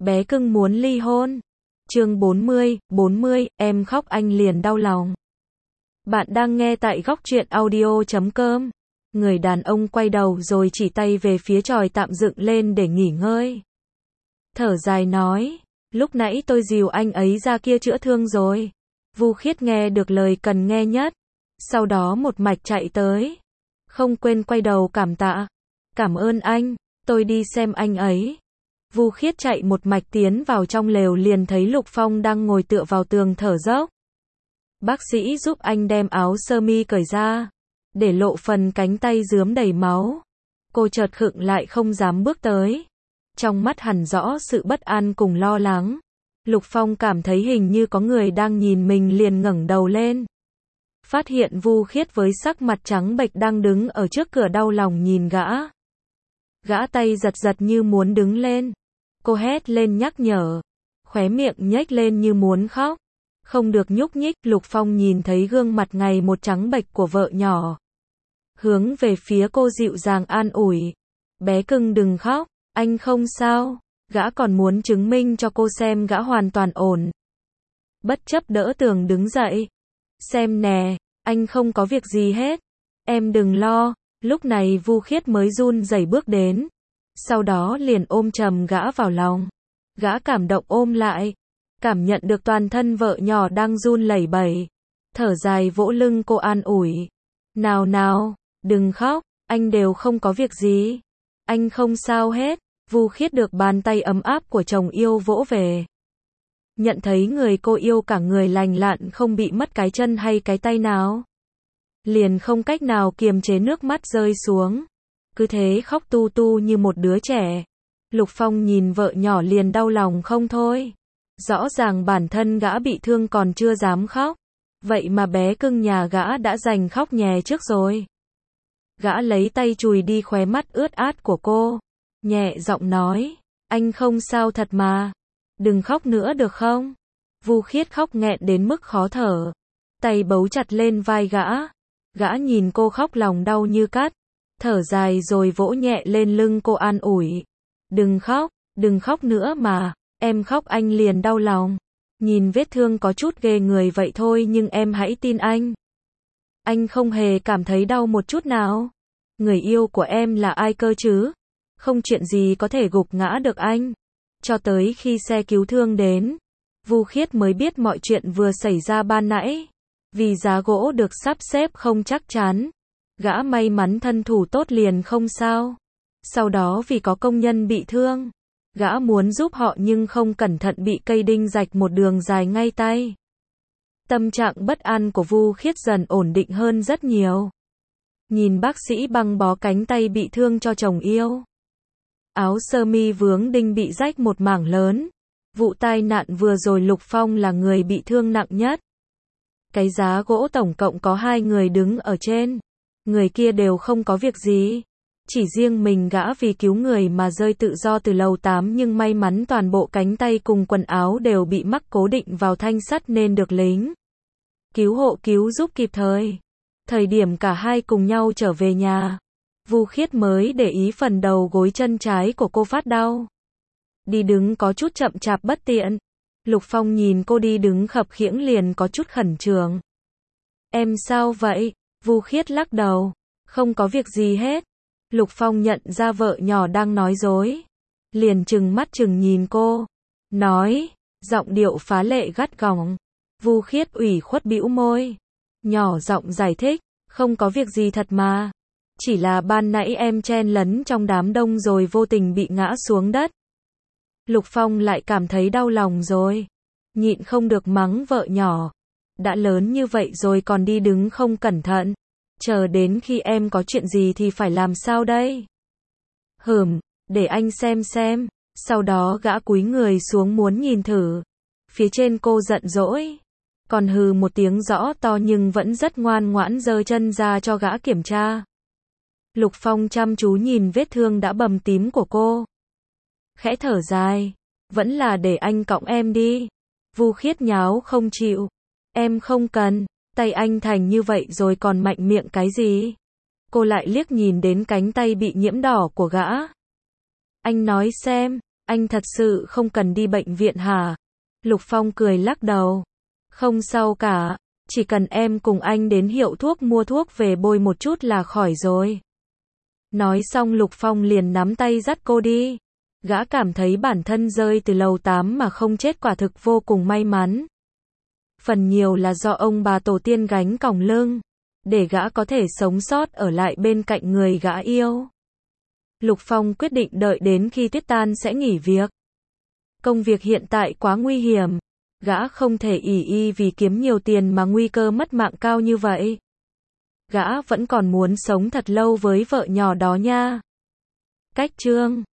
bé cưng muốn ly hôn. Chương 40, em khóc anh liền đau lòng. Bạn đang nghe tại góc truyện audio.com. Người đàn ông quay đầu rồi chỉ tay về phía chòi tạm dựng lên để nghỉ ngơi. Thở dài nói, lúc nãy tôi dìu anh ấy ra kia chữa thương rồi. Vu Khiết nghe được lời cần nghe nhất. Sau đó một mạch chạy tới. Không quên quay đầu cảm tạ. Cảm ơn anh, tôi đi xem anh ấy. Vu Khiết chạy một mạch tiến vào trong lều liền thấy Lục Phong đang ngồi tựa vào tường thở dốc. Bác sĩ giúp anh đem áo sơ mi cởi ra, để lộ phần cánh tay rướm đầy máu. Cô chợt khựng lại không dám bước tới. Trong mắt hằn rõ sự bất an cùng lo lắng. Lục Phong cảm thấy hình như có người đang nhìn mình liền ngẩng đầu lên. Phát hiện Vu Khiết với sắc mặt trắng bệch đang đứng ở trước cửa đau lòng nhìn gã. Gã tay giật giật như muốn đứng lên. Cô hét lên nhắc nhở. Khóe miệng nhếch lên như muốn khóc. Không được nhúc nhích. Lục Phong nhìn thấy gương mặt ngày một trắng bệch của vợ nhỏ. Hướng về phía cô dịu dàng an ủi. Bé cưng đừng khóc, anh không sao. Gã còn muốn chứng minh cho cô xem gã hoàn toàn ổn. Bất chấp đỡ tường đứng dậy. Xem nè, anh không có việc gì hết. Em đừng lo. Lúc này Vu Khiết mới run rẩy bước đến. Sau đó liền ôm chầm gã vào lòng. Gã cảm động ôm lại. Cảm nhận được toàn thân vợ nhỏ đang run lẩy bẩy. Thở dài vỗ lưng cô an ủi. Nào nào, đừng khóc, anh đều không có việc gì. Anh không sao hết. Vu Khiết được bàn tay ấm áp của chồng yêu vỗ về. Nhận thấy người cô yêu cả người lành lặn không bị mất cái chân hay cái tay nào. Liền không cách nào kiềm chế nước mắt rơi xuống. Cứ thế khóc tu tu như một đứa trẻ. Lục Phong nhìn vợ nhỏ liền đau lòng không thôi. Rõ ràng bản thân gã bị thương còn chưa dám khóc. Vậy mà bé cưng nhà gã đã giành khóc nhè trước rồi. Gã lấy tay chùi đi khóe mắt ướt át của cô. Nhẹ giọng nói, anh không sao thật mà. Đừng khóc nữa được không? Vu Khiết khóc nghẹn đến mức khó thở. Tay bấu chặt lên vai gã. Gã nhìn cô khóc lòng đau như cắt. Thở dài rồi vỗ nhẹ lên lưng cô an ủi. Đừng khóc nữa mà. Em khóc anh liền đau lòng. Nhìn vết thương có chút ghê người vậy thôi nhưng em hãy tin anh. Anh không hề cảm thấy đau một chút nào. Người yêu của em là ai cơ chứ? Không chuyện gì có thể gục ngã được anh. Cho tới khi xe cứu thương đến, Vu Khiết mới biết mọi chuyện vừa xảy ra ban nãy. Vì giá gỗ được sắp xếp không chắc chắn, gã may mắn thân thủ tốt liền không sao. Sau đó vì có công nhân bị thương, gã muốn giúp họ nhưng không cẩn thận bị cây đinh rạch một đường dài ngay tay. Tâm trạng bất an của Vu Khiết dần ổn định hơn rất nhiều. Nhìn bác sĩ băng bó cánh tay bị thương cho chồng yêu. Áo sơ mi vướng đinh bị rách một mảng lớn. Vụ tai nạn vừa rồi Lục Phong là người bị thương nặng nhất. Cái giá gỗ tổng cộng có 2 người đứng ở trên. Người kia đều không có việc gì. Chỉ riêng mình gã vì cứu người mà rơi tự do từ lầu 8 nhưng may mắn toàn bộ cánh tay cùng quần áo đều bị mắc cố định vào thanh sắt nên được lính cứu hộ cứu giúp kịp thời. Thời điểm cả hai cùng nhau trở về nhà, Vu Khiết mới để ý phần đầu gối chân trái của cô phát đau. Đi đứng có chút chậm chạp bất tiện. Lục Phong nhìn cô đi đứng khập khiễng liền có chút khẩn trương. Em sao vậy? Vu Khiết lắc đầu. Không có việc gì hết. Lục Phong nhận ra vợ nhỏ đang nói dối. Liền trừng mắt trừng nhìn cô. Nói, giọng điệu phá lệ gắt gỏng. Vu Khiết ủy khuất bĩu môi. Nhỏ giọng giải thích. Không có việc gì thật mà. Chỉ là ban nãy em chen lấn trong đám đông rồi vô tình bị ngã xuống đất. Lục Phong lại cảm thấy đau lòng rồi. Nhịn không được mắng vợ nhỏ. Đã lớn như vậy rồi còn đi đứng không cẩn thận. Chờ đến khi em có chuyện gì thì phải làm sao đây? Để anh xem. Sau đó gã cúi người xuống muốn nhìn thử. Phía trên cô giận dỗi. Còn hừ một tiếng rõ to nhưng vẫn rất ngoan ngoãn giơ chân ra cho gã kiểm tra. Lục Phong chăm chú nhìn vết thương đã bầm tím của cô. Khẽ thở dài. Vẫn là để anh cõng em đi. Vu Khiết nháo không chịu. Em không cần. Tay anh thành như vậy rồi còn mạnh miệng cái gì? Cô lại liếc nhìn đến cánh tay bị nhiễm đỏ của gã. Anh nói xem, Anh thật sự không cần đi bệnh viện hả? Lục Phong cười lắc đầu. Không sao cả, chỉ cần em cùng anh đến hiệu thuốc mua thuốc về bôi một chút là khỏi rồi. Nói xong Lục Phong liền nắm tay dắt cô đi. Gã cảm thấy bản thân rơi từ lầu 8 mà không chết quả thực vô cùng may mắn. Phần nhiều là do ông bà tổ tiên gánh còng lưng, để gã có thể sống sót ở lại bên cạnh người gã yêu. Lục Phong quyết định đợi đến khi Tuyết tan sẽ nghỉ việc. Công việc hiện tại quá nguy hiểm, gã không thể ỷ y vì kiếm nhiều tiền mà nguy cơ mất mạng cao như vậy. Gã vẫn còn muốn sống thật lâu với vợ nhỏ đó nha. Cách chương